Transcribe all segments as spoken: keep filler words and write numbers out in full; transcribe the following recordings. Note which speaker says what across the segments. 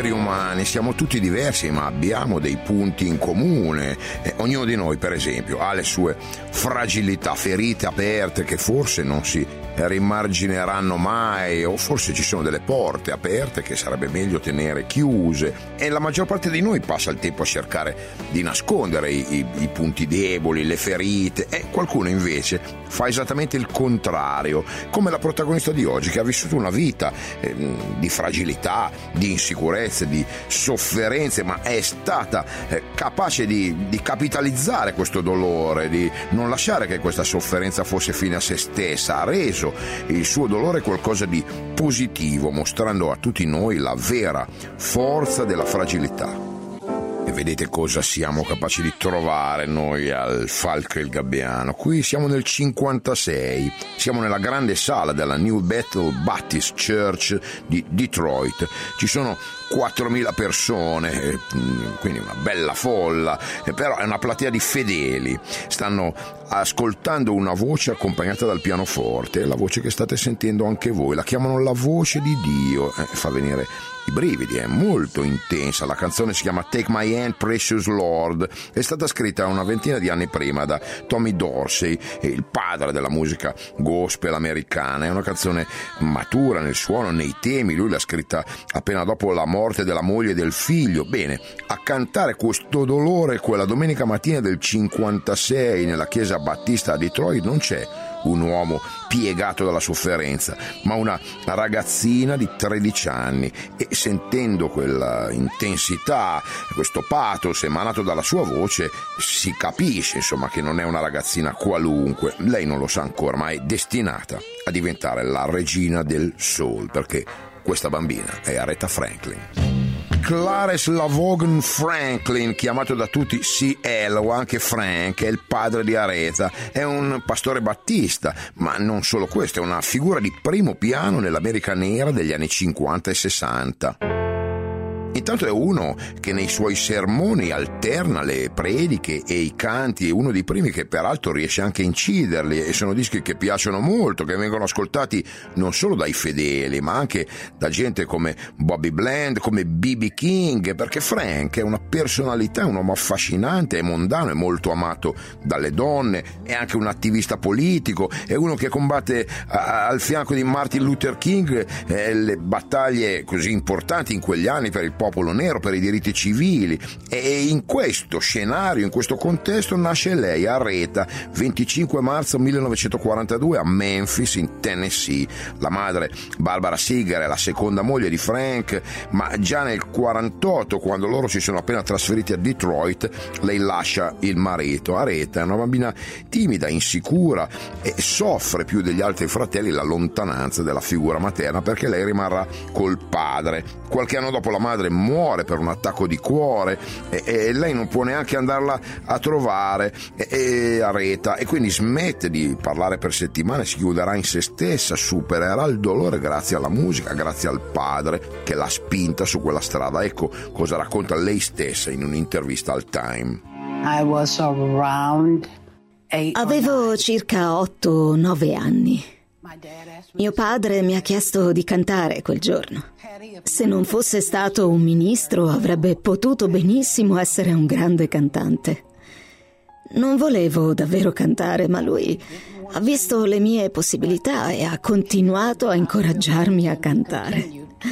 Speaker 1: esseri umani siamo tutti diversi, ma abbiamo dei punti in comune. Eh, ognuno di noi, per esempio, ha le sue fragilità, ferite aperte che forse non si rimargineranno mai, o forse ci sono delle porte aperte che sarebbe meglio tenere chiuse, e la maggior parte di noi passa il tempo a cercare di nascondere i, i, i punti deboli, le ferite, e qualcuno invece fa esattamente il contrario, come la protagonista di oggi, che ha vissuto una vita eh, di fragilità, di insicurezze, di sofferenze, ma è stata eh, capace di, di capitalizzare questo dolore, di non lasciare che questa sofferenza fosse fine a se stessa. Ha reso il suo dolore qualcosa di positivo, mostrando a tutti noi la vera forza della fragilità. E vedete cosa siamo capaci di trovare noi al Falco e il Gabbiano. Qui siamo nel cinquantasei, siamo nella grande sala della New Bethel Baptist Church di Detroit. Ci sono quattromila persone, quindi una bella folla, però è una platea di fedeli. Stanno ascoltando una voce accompagnata dal pianoforte, la voce che state sentendo anche voi, la chiamano la voce di Dio, eh, fa venire i brividi, è molto intensa. La canzone si chiama Take My Hand Precious Lord, è stata scritta una ventina di anni prima da Tommy Dorsey, il padre della musica gospel americana. È una canzone matura nel suono, nei temi, lui l'ha scritta appena dopo la morte della moglie e del figlio. Bene, a cantare questo dolore quella domenica mattina del cinquantasei nella chiesa battista a Detroit non c'è un uomo piegato dalla sofferenza, ma una ragazzina di tredici anni, e sentendo quella intensità, questo pathos emanato dalla sua voce, si capisce insomma che non è una ragazzina qualunque. Lei non lo sa ancora, ma è destinata a diventare la regina del soul, perché questa bambina è Aretha Franklin. Clarence LaVaughn Franklin, chiamato da tutti C L o anche Frank, è il padre di Aretha, è un pastore battista, ma non solo questo, è una figura di primo piano nell'America nera degli anni cinquanta e sessanta. Intanto è uno che nei suoi sermoni alterna le prediche e i canti, è uno dei primi che peraltro riesce anche a inciderli, e sono dischi che piacciono molto, che vengono ascoltati non solo dai fedeli ma anche da gente come Bobby Bland, come B B King, perché Frank è una personalità, un uomo affascinante, è mondano, è molto amato dalle donne, è anche un attivista politico, è uno che combatte a, al fianco di Martin Luther King eh, le battaglie così importanti in quegli anni per il popolo nero, per i diritti civili. E in questo scenario, in questo contesto, nasce lei, Aretha, venticinque marzo millenovecentoquarantadue a Memphis, in Tennessee. La madre, Barbara Seeger, è la seconda moglie di Frank, ma già nel quarantotto, quando loro si sono appena trasferiti a Detroit, lei lascia il marito. Aretha è una bambina timida, insicura, e soffre più degli altri fratelli la lontananza della figura materna, perché lei rimarrà col padre. Qualche anno dopo la madre muore per un attacco di cuore, e, e lei non può neanche andarla a trovare, e, e Aretha, e quindi smette di parlare per settimane, si chiuderà in se stessa, supererà il dolore grazie alla musica, grazie al padre che l'ha spinta su quella strada. Ecco cosa racconta lei stessa in un'intervista al Time.
Speaker 2: I was around eight
Speaker 3: Avevo circa otto nove anni. Mio padre mi ha chiesto di cantare quel giorno. Se non fosse stato un ministro, avrebbe potuto benissimo essere un grande cantante. Non volevo davvero cantare, ma lui ha visto le mie possibilità e ha continuato a incoraggiarmi a cantare.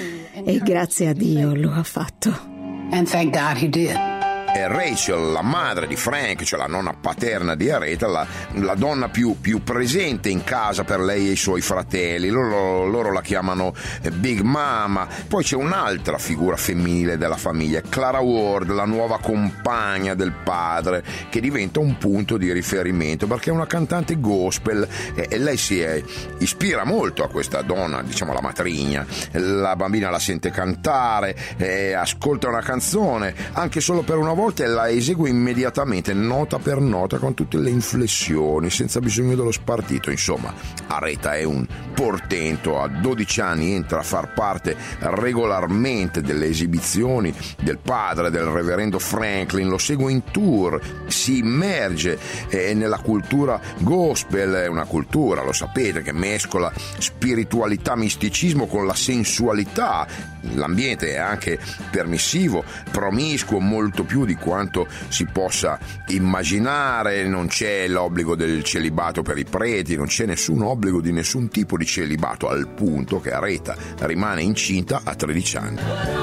Speaker 3: E grazie a Dio lo ha fatto.
Speaker 2: And thank God he did.
Speaker 1: È Rachel, la madre di Frank, cioè la nonna paterna di Aretha, la, la donna più, più presente in casa per lei e i suoi fratelli. Loro, loro la chiamano Big Mama. Poi c'è un'altra figura femminile della famiglia, Clara Ward, la nuova compagna del padre, che diventa un punto di riferimento perché è una cantante gospel, e, e lei si è, ispira molto a questa donna, diciamo la matrigna. La bambina la sente cantare, e ascolta una canzone, anche solo per una volta volte la esegue immediatamente, nota per nota, con tutte le inflessioni, senza bisogno dello spartito. Insomma, Aretha è un portento. A dodici anni entra a far parte regolarmente delle esibizioni del padre, del reverendo Franklin, lo segue in tour, si immerge eh, nella cultura gospel, è una cultura, lo sapete, che mescola spiritualità, misticismo con la sensualità. L'ambiente è anche permissivo, promiscuo, molto più di quanto si possa immaginare. Non c'è l'obbligo del celibato per i preti, non c'è nessun obbligo di nessun tipo di celibato, al punto che Aretha rimane incinta a tredici anni.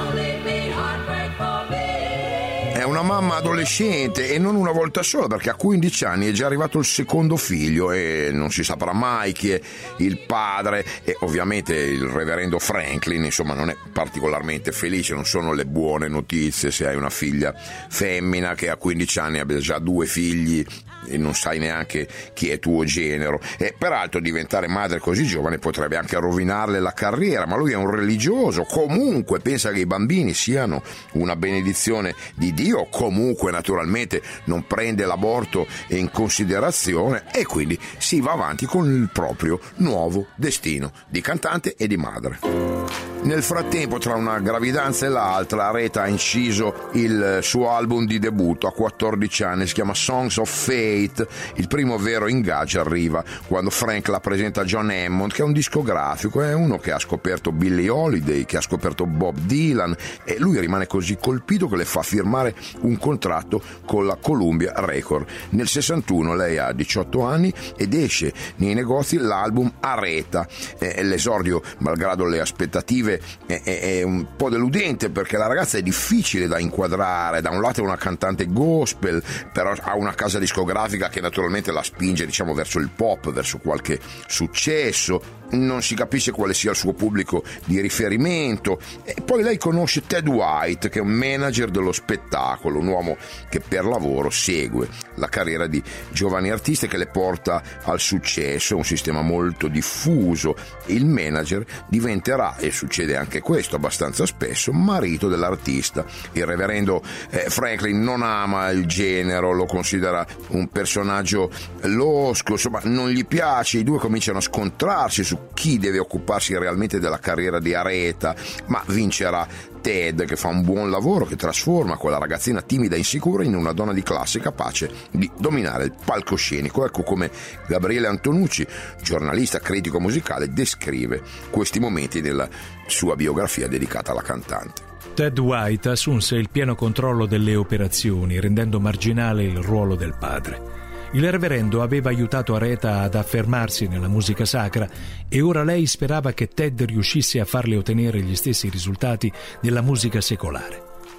Speaker 1: È una mamma adolescente, e non una volta sola, perché a quindici anni è già arrivato il secondo figlio e non si saprà mai chi è il padre. E ovviamente il reverendo Franklin, insomma, non è particolarmente felice. Non sono le buone notizie se hai una figlia femmina che a quindici anni abbia già due figli e non sai neanche chi è tuo genero. E peraltro diventare madre così giovane potrebbe anche rovinarle la carriera, ma lui è un religioso, comunque pensa che i bambini siano una benedizione di Dio, comunque naturalmente non prende l'aborto in considerazione, e quindi si va avanti con il proprio nuovo destino di cantante e di madre. Nel frattempo, tra una gravidanza e l'altra, Aretha ha inciso il suo album di debutto a quattordici anni, si chiama Songs of Faith. Il primo vero ingaggio arriva quando Frank la presenta a John Hammond, che è un discografico, è uno che ha scoperto Billie Holiday, che ha scoperto Bob Dylan, e lui rimane così colpito che le fa firmare un contratto con la Columbia Record. Nel sessantuno lei ha diciotto anni ed esce nei negozi l'album Aretha. Eh, l'esordio, malgrado le aspettative, È, è, è un po' deludente, perché la ragazza è difficile da inquadrare. Da un lato è una cantante gospel, però ha una casa discografica che naturalmente la spinge, diciamo, verso il pop, verso qualche successo. Non si capisce quale sia il suo pubblico di riferimento. E poi lei conosce Ted White, che è un manager dello spettacolo, un uomo che per lavoro segue la carriera di giovani artisti, che le porta al successo, un sistema molto diffuso. Il manager diventerà, e succede anche questo abbastanza spesso, marito dell'artista. Il reverendo eh, Franklin non ama il genero, lo considera un personaggio losco, insomma non gli piace. I due cominciano a scontrarsi su chi deve occuparsi realmente della carriera di Aretha, ma vincerà Ted, che fa un buon lavoro, che trasforma quella ragazzina timida e insicura in una donna di classe capace di dominare il palcoscenico. Ecco come Gabriele Antonucci, giornalista, critico musicale, descrive questi momenti della sua biografia dedicata alla cantante.
Speaker 4: Ted White assunse il pieno controllo delle operazioni, rendendo marginale il ruolo del padre. Il reverendo aveva aiutato Aretha ad affermarsi nella musica sacra, e ora lei sperava che Ted riuscisse a farle ottenere gli stessi risultati nella musica secolare.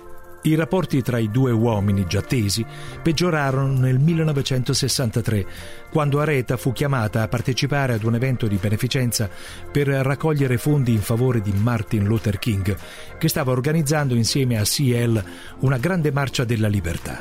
Speaker 4: I rapporti tra i due uomini già tesi peggiorarono nel millenovecentosessantatré, quando Aretha fu chiamata a partecipare ad un evento di beneficenza per raccogliere fondi in favore di Martin Luther King, che stava organizzando insieme a C L una grande marcia della libertà.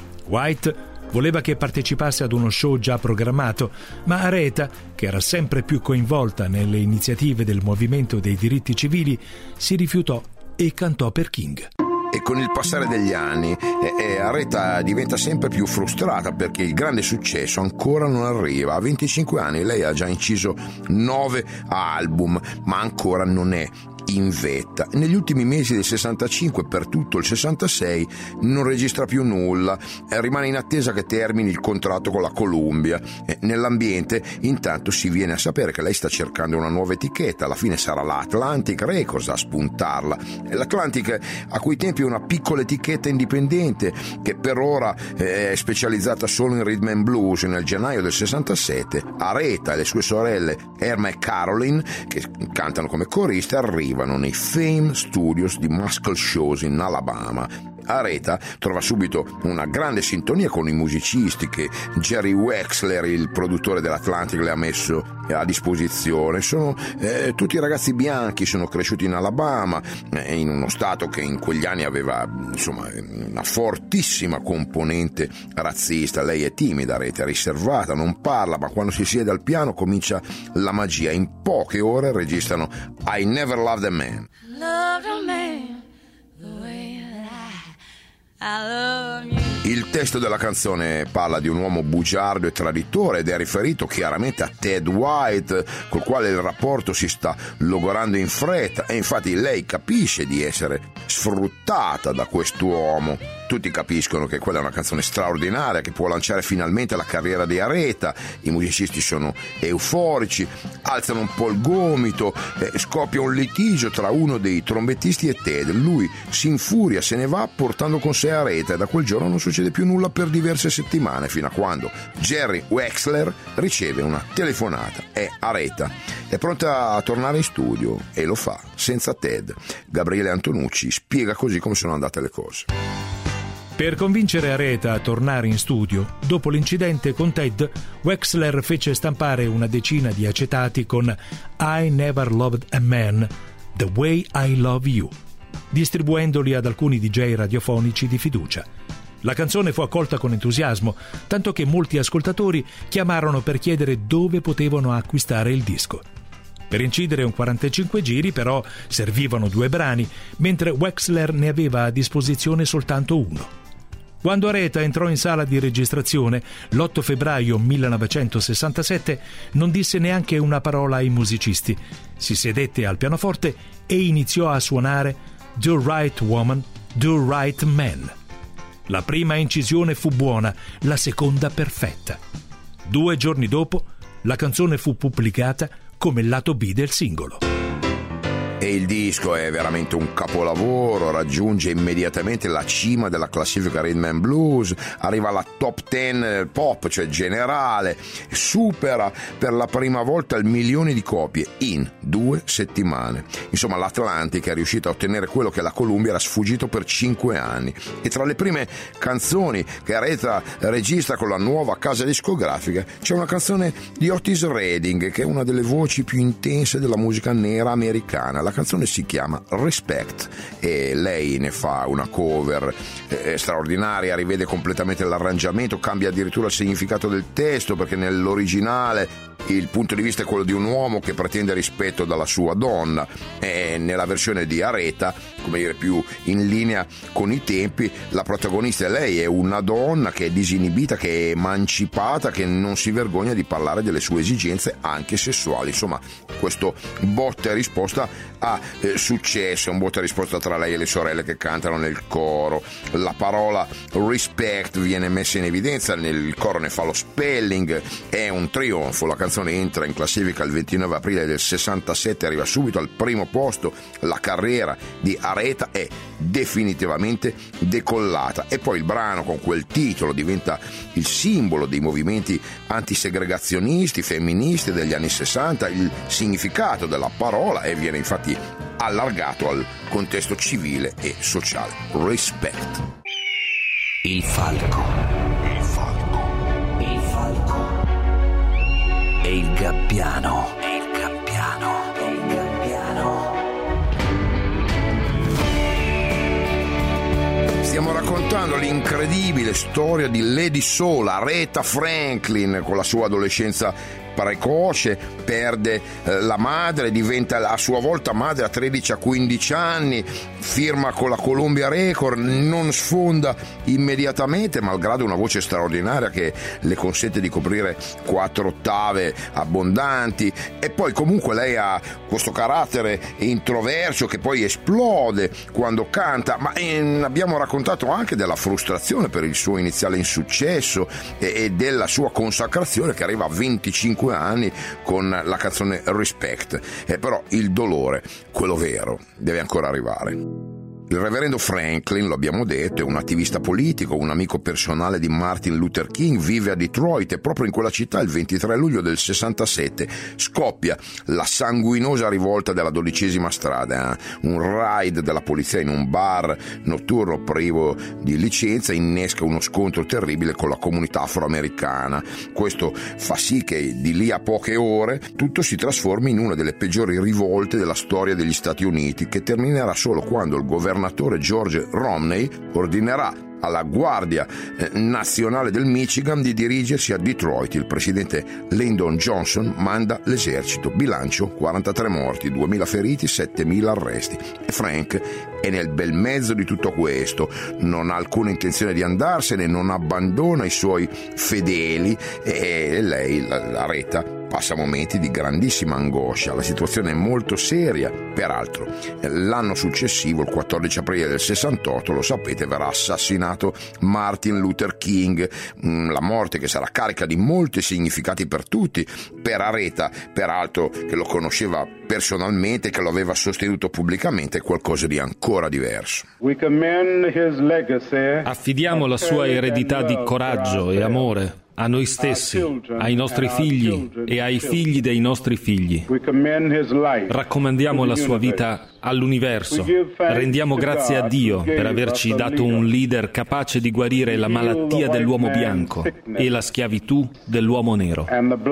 Speaker 4: White voleva che partecipasse ad uno show già programmato, ma Aretha, che era sempre più coinvolta nelle iniziative del movimento dei diritti civili, si rifiutò e cantò per King.
Speaker 1: E con il passare degli anni eh, eh, Aretha diventa sempre più frustrata, perché il grande successo ancora non arriva. A venticinque anni lei ha già inciso nove album, ma ancora non è in vetta. Negli ultimi mesi del sessantacinque, per tutto il sessantasei, non registra più nulla, eh, rimane in attesa che termini il contratto con la Columbia. Eh, nell'ambiente intanto si viene a sapere che lei sta cercando una nuova etichetta. Alla fine sarà la Atlantic Records a spuntarla. E l'Atlantic, a quei tempi, è una piccola etichetta indipendente che per ora eh, è specializzata solo in rhythm and blues. Nel gennaio del sessantasette Aretha e le sue sorelle Erma e Caroline, che cantano come coriste, arrivano nei Fame Studios di Muscle Shoals in Alabama. Aretha trova subito una grande sintonia con i musicisti che Jerry Wexler, il produttore dell'Atlantic, le ha messo a disposizione. Sono eh, tutti ragazzi bianchi, sono cresciuti in Alabama, eh, in uno stato che in quegli anni aveva, insomma, una fortissima componente razzista. Lei è timida, Aretha è riservata, non parla, ma quando si siede al piano comincia la magia. In poche ore registrano I Never Loved a Man.
Speaker 5: Loved a man the way that I, I love you.
Speaker 1: Il testo della canzone parla di un uomo bugiardo e traditore ed è riferito chiaramente a Ted White, col quale il rapporto si sta logorando in fretta, e infatti lei capisce di essere sfruttata da quest'uomo. Tutti capiscono che quella è una canzone straordinaria che può lanciare finalmente la carriera di Aretha. I musicisti sono euforici, alzano un po' il gomito, eh, scoppia un litigio tra uno dei trombettisti e Ted. Lui si infuria, se ne va portando con sé Aretha, e da quel giorno non succede più nulla per diverse settimane, fino a quando Jerry Wexler riceve una telefonata. È Aretha, è pronta a tornare in studio e lo fa senza Ted. Gabriele Antonucci spiega così come sono andate le cose.
Speaker 4: Per convincere Aretha a tornare in studio, dopo l'incidente con Ted, Wexler fece stampare una decina di acetati con I Never Loved a Man, The Way I Love You, distribuendoli ad alcuni D J radiofonici di fiducia. La canzone fu accolta con entusiasmo, tanto che molti ascoltatori chiamarono per chiedere dove potevano acquistare il disco. Per incidere un quarantacinque giri, però, servivano due brani, mentre Wexler ne aveva a disposizione soltanto uno. Quando Aretha entrò in sala di registrazione l'otto febbraio millenovecentosessantasette, non disse neanche una parola ai musicisti. Si sedette al pianoforte e iniziò a suonare Do Right Woman, Do Right Man. La prima incisione fu buona, la seconda perfetta. Due giorni dopo, la canzone fu pubblicata come lato B del singolo.
Speaker 1: E il disco è veramente un capolavoro, raggiunge immediatamente la cima della classifica Rhythm and Blues, arriva alla top dieci pop, cioè generale, supera per la prima volta il milione di copie in due settimane. Insomma, l'Atlantic è riuscita a ottenere quello che la Columbia era sfuggito per cinque anni. E tra le prime canzoni che Aretha registra con la nuova casa discografica c'è una canzone di Otis Redding, che è una delle voci più intense della musica nera americana. La canzone si chiama Respect e lei ne fa una cover eh, straordinaria, rivede completamente l'arrangiamento, cambia addirittura il significato del testo, perché nell'originale il punto di vista è quello di un uomo che pretende rispetto dalla sua donna, e nella versione di Aretha, come dire, più in linea con i tempi, la protagonista è lei, è una donna che è disinibita, che è emancipata, che non si vergogna di parlare delle sue esigenze anche sessuali. Insomma, questo botta e risposta ha eh, successo, un botta e risposta tra lei e le sorelle che cantano nel coro. La parola respect viene messa in evidenza, nel coro ne fa lo spelling, è un trionfo. La canzone entra in classifica il ventinove aprile del sessantasette, arriva subito al primo posto. La carriera di Aretha è definitivamente decollata, e poi il brano con quel titolo diventa il simbolo dei movimenti antisegregazionisti, femministi degli anni sessanta, il significato della parola, e viene infatti allargato al contesto civile e sociale. Respect.
Speaker 5: Il falco, il falco, il falco e il gabbiano, e il gabbiano, e il gabbiano.
Speaker 1: Stiamo raccontando l'incredibile storia di Lady Soul, Aretha Franklin, con la sua adolescenza precoce, perde eh, la madre, diventa a sua volta madre a tredici a quindici anni, firma con la Columbia Record, non sfonda immediatamente, malgrado una voce straordinaria che le consente di coprire quattro ottave abbondanti, e poi comunque lei ha questo carattere introverso che poi esplode quando canta, ma eh, abbiamo raccontato anche della frustrazione per il suo iniziale insuccesso e, e della sua consacrazione che arriva a venticinque anni con la canzone Respect. Eh, però il dolore, quello vero, deve ancora arrivare. Il reverendo Franklin, lo abbiamo detto, è un attivista politico, un amico personale di Martin Luther King, vive a Detroit, e proprio in quella città il ventitré luglio del sessantasette scoppia la sanguinosa rivolta della dodicesima strada, eh? Un raid della polizia in un bar notturno privo di licenza innesca uno scontro terribile con la comunità afroamericana. Questo fa sì che di lì a poche ore tutto si trasformi in una delle peggiori rivolte della storia degli Stati Uniti, che terminerà solo quando il governo George Romney ordinerà alla Guardia Nazionale del Michigan di dirigersi a Detroit. Il presidente Lyndon Johnson manda l'esercito. Bilancio: quarantatré morti, duemila feriti, settemila arresti. E Frank è nel bel mezzo di tutto questo, non ha alcuna intenzione di andarsene, non abbandona i suoi fedeli e lei, Aretha, passa momenti di grandissima angoscia. La situazione è molto seria. Peraltro, l'anno successivo, il quattordici aprile del sessantotto, lo sapete, verrà assassinato Martin Luther King. La morte che sarà carica di molti significati per tutti. Per Aretha, peraltro, che lo conosceva personalmente, che lo aveva sostenuto pubblicamente, è qualcosa di ancora diverso.
Speaker 6: Affidiamo la sua eredità di coraggio e amore a noi stessi, ai nostri figli e ai figli dei nostri figli. Raccomandiamo la sua vita all'universo. Rendiamo grazie a Dio per averci dato un leader capace di guarire la malattia dell'uomo bianco e la schiavitù dell'uomo nero.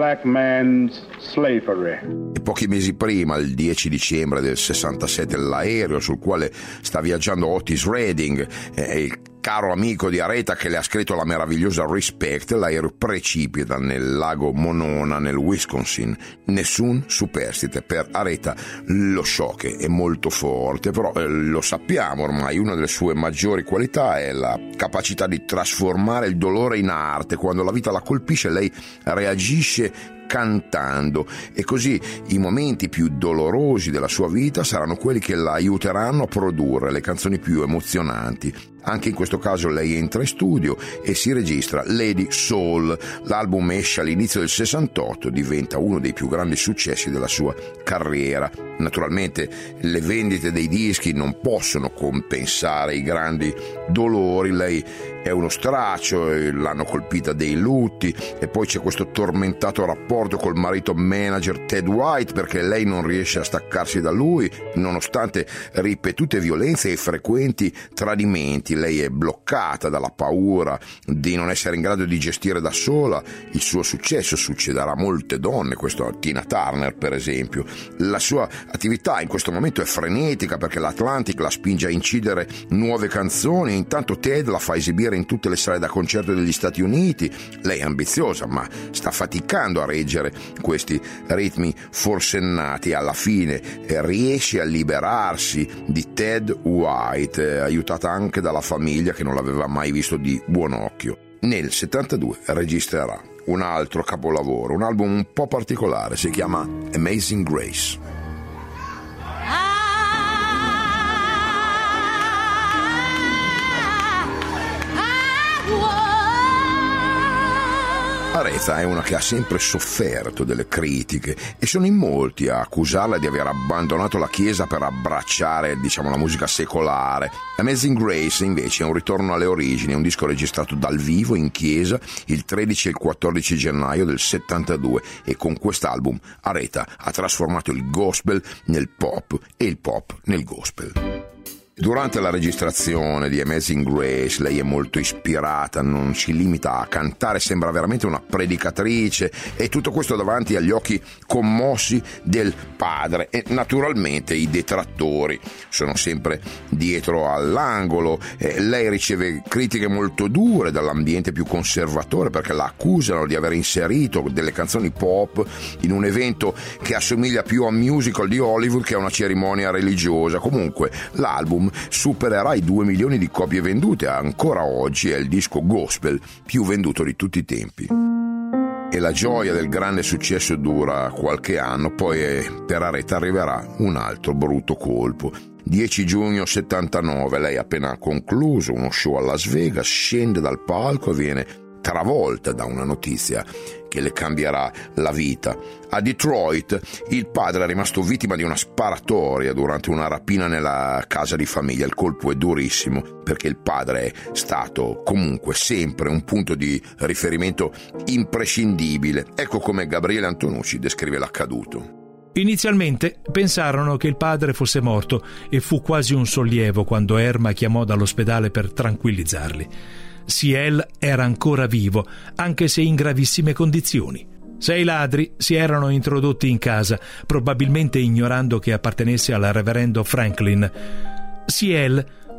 Speaker 1: E pochi mesi prima, il dieci dicembre del sessantasette, l'aereo sul quale sta viaggiando Otis Redding, eh, il caro amico di Aretha che le ha scritto la meravigliosa Respect, l'aereo precipita nel lago Monona nel Wisconsin. Nessun superstite. Per Aretha lo shock è molto forte, però eh, lo sappiamo ormai, una delle sue maggiori qualità è la capacità di trasformare il dolore in arte. Quando la vita la colpisce, lei reagisce cantando, e così i momenti più dolorosi della sua vita saranno quelli che la aiuteranno a produrre le canzoni più emozionanti. Anche in questo caso lei entra in studio e si registra Lady Soul. L'album esce all'inizio del sessantotto, diventa uno dei più grandi successi della sua carriera. Naturalmente le vendite dei dischi non possono compensare i grandi dolori. Lei è uno straccio, l'hanno colpita dei lutti, e poi c'è questo tormentato rapporto col marito manager Ted White, perché lei non riesce a staccarsi da lui nonostante ripetute violenze e frequenti tradimenti. Lei è bloccata dalla paura di non essere in grado di gestire da sola il suo successo. Succederà a molte donne, questo a Tina Turner per esempio. La sua attività in questo momento è frenetica perché l'Atlantic la spinge a incidere nuove canzoni, e intanto Ted la fa esibire in tutte le sale da concerto degli Stati Uniti. Lei è ambiziosa, ma sta faticando a reggere questi ritmi forsennati. Alla fine riesce a liberarsi di Ted White, aiutata anche dalla famiglia che non l'aveva mai visto di buon occhio. Nel settantadue registrerà un altro capolavoro, un album un po' particolare, si chiama Amazing Grace. Aretha è una che ha sempre sofferto delle critiche, e sono in molti a accusarla di aver abbandonato la chiesa per abbracciare, diciamo, la musica secolare. Amazing Grace invece è un ritorno alle origini, è un disco registrato dal vivo in chiesa il tredici e il quattordici gennaio del settantadue, e con quest'album Aretha ha trasformato il gospel nel pop e il pop nel gospel. Durante la registrazione di Amazing Grace lei è molto ispirata, non si limita a cantare, sembra veramente una predicatrice, e tutto questo davanti agli occhi commossi del padre, e naturalmente i detrattori sono sempre dietro all'angolo. E lei riceve critiche molto dure dall'ambiente più conservatore perché la accusano di aver inserito delle canzoni pop in un evento che assomiglia più a un musical di Hollywood che a una cerimonia religiosa. Comunque l'album supererà i due milioni di copie vendute, ancora oggi è il disco gospel più venduto di tutti i tempi. E la gioia del grande successo dura qualche anno, poi per Aretha arriverà un altro brutto colpo. dieci giugno settantanove, lei ha appena concluso uno show a Las Vegas, scende dal palco e viene travolta da una notizia che le cambierà la vita. A Detroit il padre è rimasto vittima di una sparatoria durante una rapina nella casa di famiglia. Il colpo è durissimo perché il padre è stato comunque sempre un punto di riferimento imprescindibile. Ecco come Gabriele Antonucci descrive l'accaduto.
Speaker 4: Inizialmente pensarono che il padre fosse morto e fu quasi un sollievo quando Erma chiamò dall'ospedale per tranquillizzarli. Ciel era ancora vivo, anche se in gravissime condizioni. Sei ladri si erano introdotti in casa, probabilmente ignorando che appartenesse al reverendo Franklin. Ciel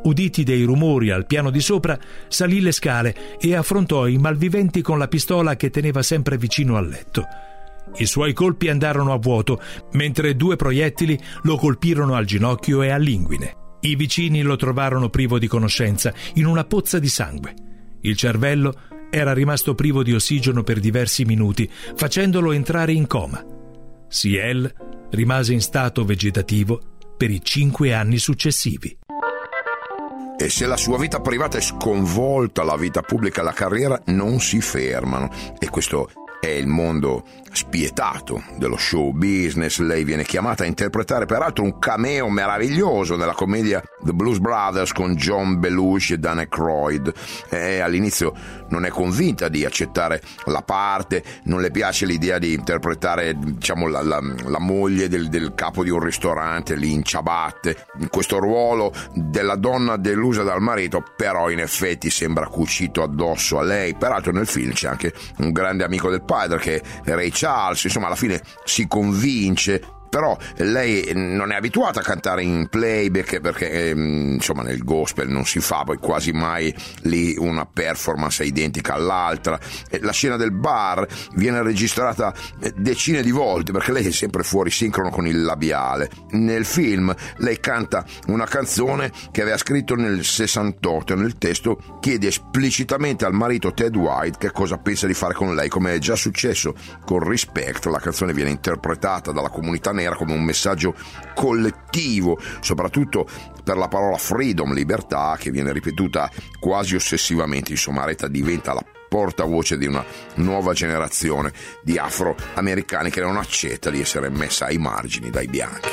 Speaker 4: Uditi dei rumori al piano di sopra, salì le scale e affrontò i malviventi con la pistola che teneva sempre vicino al letto. I suoi colpi andarono a vuoto, mentre due proiettili lo colpirono al ginocchio e all'inguine. I vicini lo trovarono privo di conoscenza, in una pozza di sangue. Il cervello era rimasto privo di ossigeno per diversi minuti, facendolo entrare in coma. Ciel rimase in stato vegetativo per i cinque anni successivi.
Speaker 1: E se la sua vita privata è sconvolta, la vita pubblica e la carriera non si fermano. E questo è il mondo spietato dello show business. Lei viene chiamata a interpretare peraltro un cameo meraviglioso nella commedia The Blues Brothers con John Belushi e Dan Aykroyd. E all'inizio non è convinta di accettare la parte, non le piace l'idea di interpretare, diciamo, la, la, la moglie del, del capo di un ristorante lì in ciabatte. Questo ruolo della donna delusa dal marito però in effetti sembra cucito addosso a lei. Peraltro nel film c'è anche un grande amico del padre che è Ray Charles. Insomma, alla fine si convince, però lei non è abituata a cantare in playback perché insomma nel gospel non si fa poi quasi mai lì una performance identica all'altra. La scena del bar viene registrata decine di volte perché lei è sempre fuori sincrono con il labiale. Nel film lei canta una canzone che aveva scritto nel sessantotto e nel testo chiede esplicitamente al marito Ted White che cosa pensa di fare con lei. Come è già successo con Respect, la canzone viene interpretata dalla comunità nera come un messaggio collettivo, soprattutto per la parola freedom, libertà, che viene ripetuta quasi ossessivamente. Insomma, Aretha diventa la portavoce di una nuova generazione di afroamericani che non accetta di essere messa ai margini dai bianchi.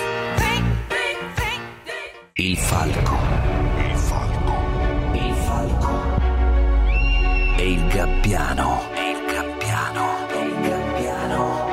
Speaker 5: Il falco, il falco, il falco e il gabbiano, e il gabbiano, e il gabbiano.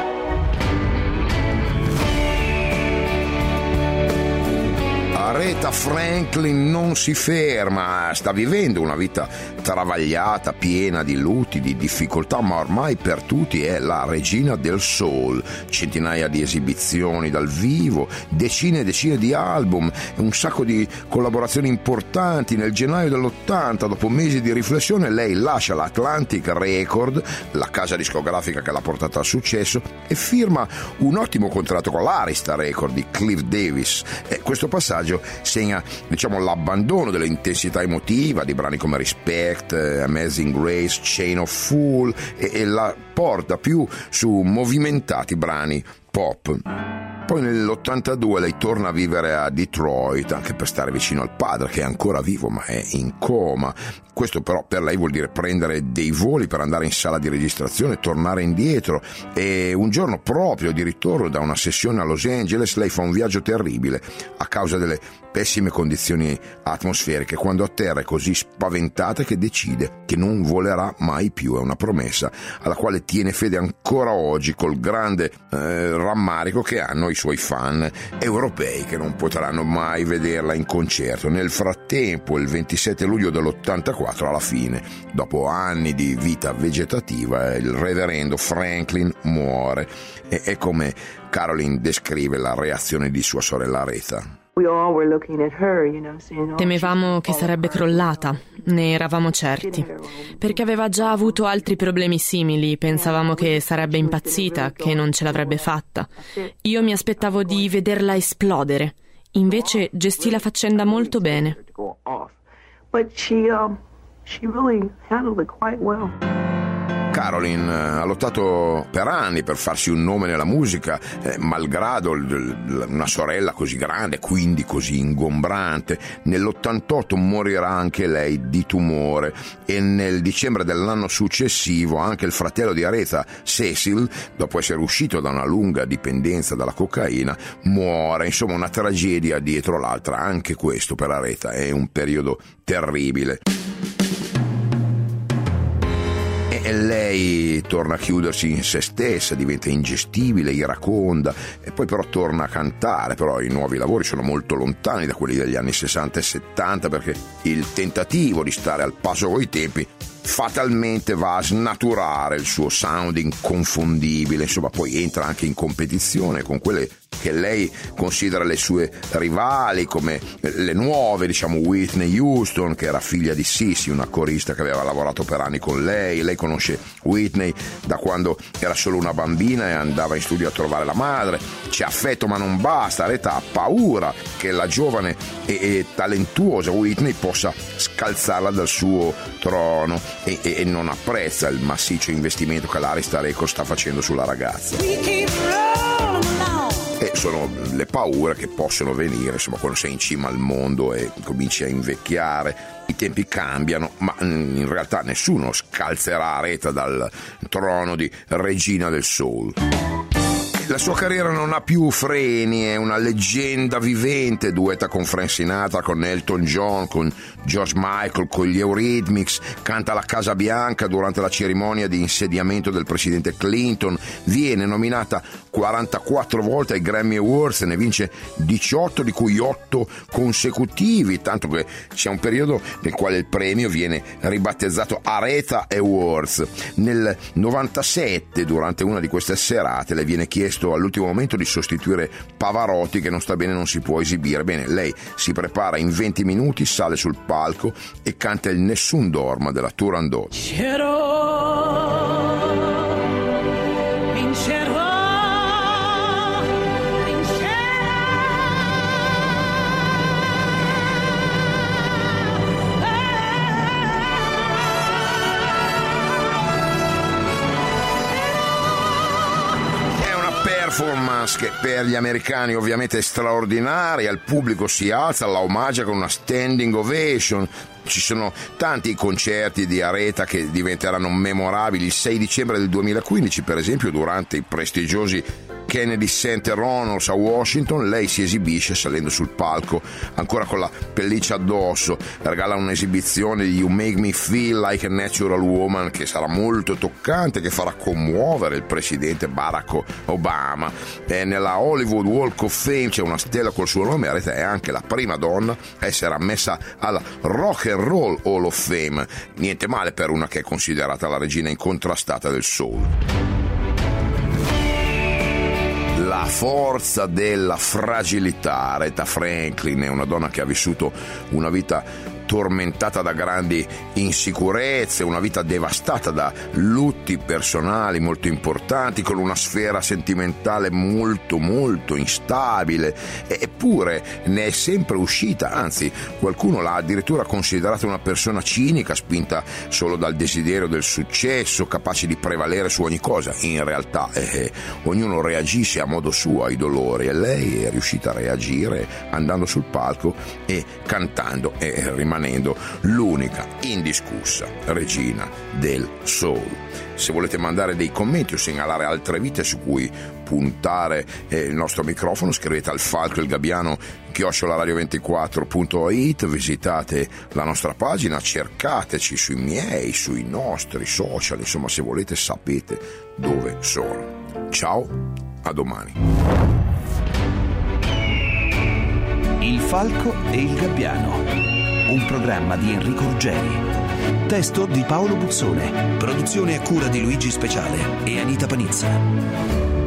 Speaker 1: Aretha Franklin non si ferma, sta vivendo una vita travagliata, piena di lutti, di difficoltà, ma ormai per tutti è la regina del soul. Centinaia di esibizioni dal vivo, decine e decine di album, un sacco di collaborazioni importanti. Nel gennaio dell'ottanta, dopo mesi di riflessione, lei lascia l'Atlantic Record, la casa discografica che l'ha portata al successo, e firma un ottimo contratto con l'Arista Record di Cliff Davis. E questo passaggio segna, diciamo, l'abbandono dell'intensità emotiva di brani come Respect, Amazing Grace, Chain of Fool, e, e la porta più su movimentati brani pop. Poi nell'ottantadue lei torna a vivere a Detroit, anche per stare vicino al padre che è ancora vivo ma è in coma. Questo però per lei vuol dire prendere dei voli per andare in sala di registrazione, tornare indietro, e un giorno proprio di ritorno da una sessione a Los Angeles lei fa un viaggio terribile a causa delle pessime condizioni atmosferiche. Quando atterra è così spaventata che decide che non volerà mai più. È una promessa alla quale tiene fede ancora oggi, col grande eh, rammarico che hanno i suoi fan europei che non potranno mai vederla in concerto. Nel frattempo, il ventisette luglio dell'ottantaquattro, alla fine, dopo anni di vita vegetativa, il reverendo Franklin muore. E è come Caroline descrive la reazione di sua sorella Aretha.
Speaker 7: Temevamo che sarebbe crollata, ne eravamo certi, perché aveva già avuto altri problemi simili. Pensavamo che sarebbe impazzita, che non ce l'avrebbe fatta. Io mi aspettavo di vederla esplodere, invece gestì la faccenda molto bene.
Speaker 1: Caroline ha lottato per anni per farsi un nome nella musica, eh, malgrado l- l- una sorella così grande, quindi così ingombrante. Nell'ottantotto morirà anche lei di tumore, e nel dicembre dell'anno successivo anche il fratello di Aretha, Cecil, dopo essere uscito da una lunga dipendenza dalla cocaina, muore. Insomma, una tragedia dietro l'altra. Anche questo per Aretha è un periodo terribile. E lei torna a chiudersi in se stessa, diventa ingestibile, iraconda, e poi però torna a cantare. Però i nuovi lavori sono molto lontani da quelli degli anni sessanta e settanta, perché il tentativo di stare al passo coi tempi fatalmente va a snaturare il suo sound inconfondibile. Insomma, poi entra anche in competizione con quelle che lei considera le sue rivali, come le nuove, diciamo Whitney Houston, che era figlia di Sissy, una corista che aveva lavorato per anni con lei. Lei conosce Whitney da quando era solo una bambina e andava in studio a trovare la madre. C'è affetto ma non basta, Aretha ha paura che la giovane e, e talentuosa Whitney possa scalzarla dal suo trono e, e, e non apprezza il massiccio investimento che l'Arista Records sta facendo sulla ragazza. E sono le paure che possono venire, insomma, quando sei in cima al mondo e cominci a invecchiare. I tempi cambiano, ma in realtà nessuno scalzerà Aretha dal trono di regina del soul. La sua carriera non ha più freni, è una leggenda vivente, duetta con Frank Sinatra, con Elton John, con George Michael, con gli Eurythmics, canta alla Casa Bianca durante la cerimonia di insediamento del presidente Clinton, viene nominata quarantaquattro volte ai Grammy Awards, ne vince diciotto, di cui otto consecutivi, tanto che c'è un periodo nel quale il premio viene ribattezzato Aretha Awards. Nel novantasette, durante una di queste serate, le viene chiesto all'ultimo momento di sostituire Pavarotti, che non sta bene, non si può esibire. Bene, lei si prepara in venti minuti, sale sul palco e canta il Nessun Dorma della Turandot. Performance che per gli americani ovviamente è straordinaria, il pubblico si alza, la omaggia con una standing ovation. Ci sono tanti concerti di Aretha che diventeranno memorabili. Il sei dicembre del duemilaquindici, per esempio, durante i prestigiosi Kennedy Center Honors a Washington, lei si esibisce salendo sul palco ancora con la pelliccia addosso, regala un'esibizione di You Make Me Feel Like a Natural Woman che sarà molto toccante, che farà commuovere il presidente Barack Obama. E nella Hollywood Walk of Fame c'è una stella col suo nome. Aretha è anche la prima donna a essere ammessa alla Rock and Roll Hall of Fame. Niente male per una che è considerata la regina incontrastata del soul. La forza della fragilità. Aretha Franklin è una donna che ha vissuto una vita tormentata da grandi insicurezze, una vita devastata da lutti personali molto importanti, con una sfera sentimentale molto molto instabile, eppure ne è sempre uscita. Anzi, qualcuno l'ha addirittura considerata una persona cinica, spinta solo dal desiderio del successo, capace di prevalere su ogni cosa. In realtà eh, ognuno reagisce a modo suo ai dolori e lei è riuscita a reagire andando sul palco e cantando e rimanendo l'unica indiscussa regina del soul. Se volete mandare dei commenti o segnalare altre vite su cui puntare eh, il nostro microfono, scrivete al falco il gabbiano chiocciola radio ventiquattro punto it, visitate la nostra pagina, cercateci sui miei, sui nostri social, insomma, se volete sapete dove sono. Ciao, a domani.
Speaker 5: Il falco e il gabbiano, un programma di Enrico Ruggeri. Testo di Paolo Buzzone. Produzione a cura di Luigi Speciale e Anita Panizza.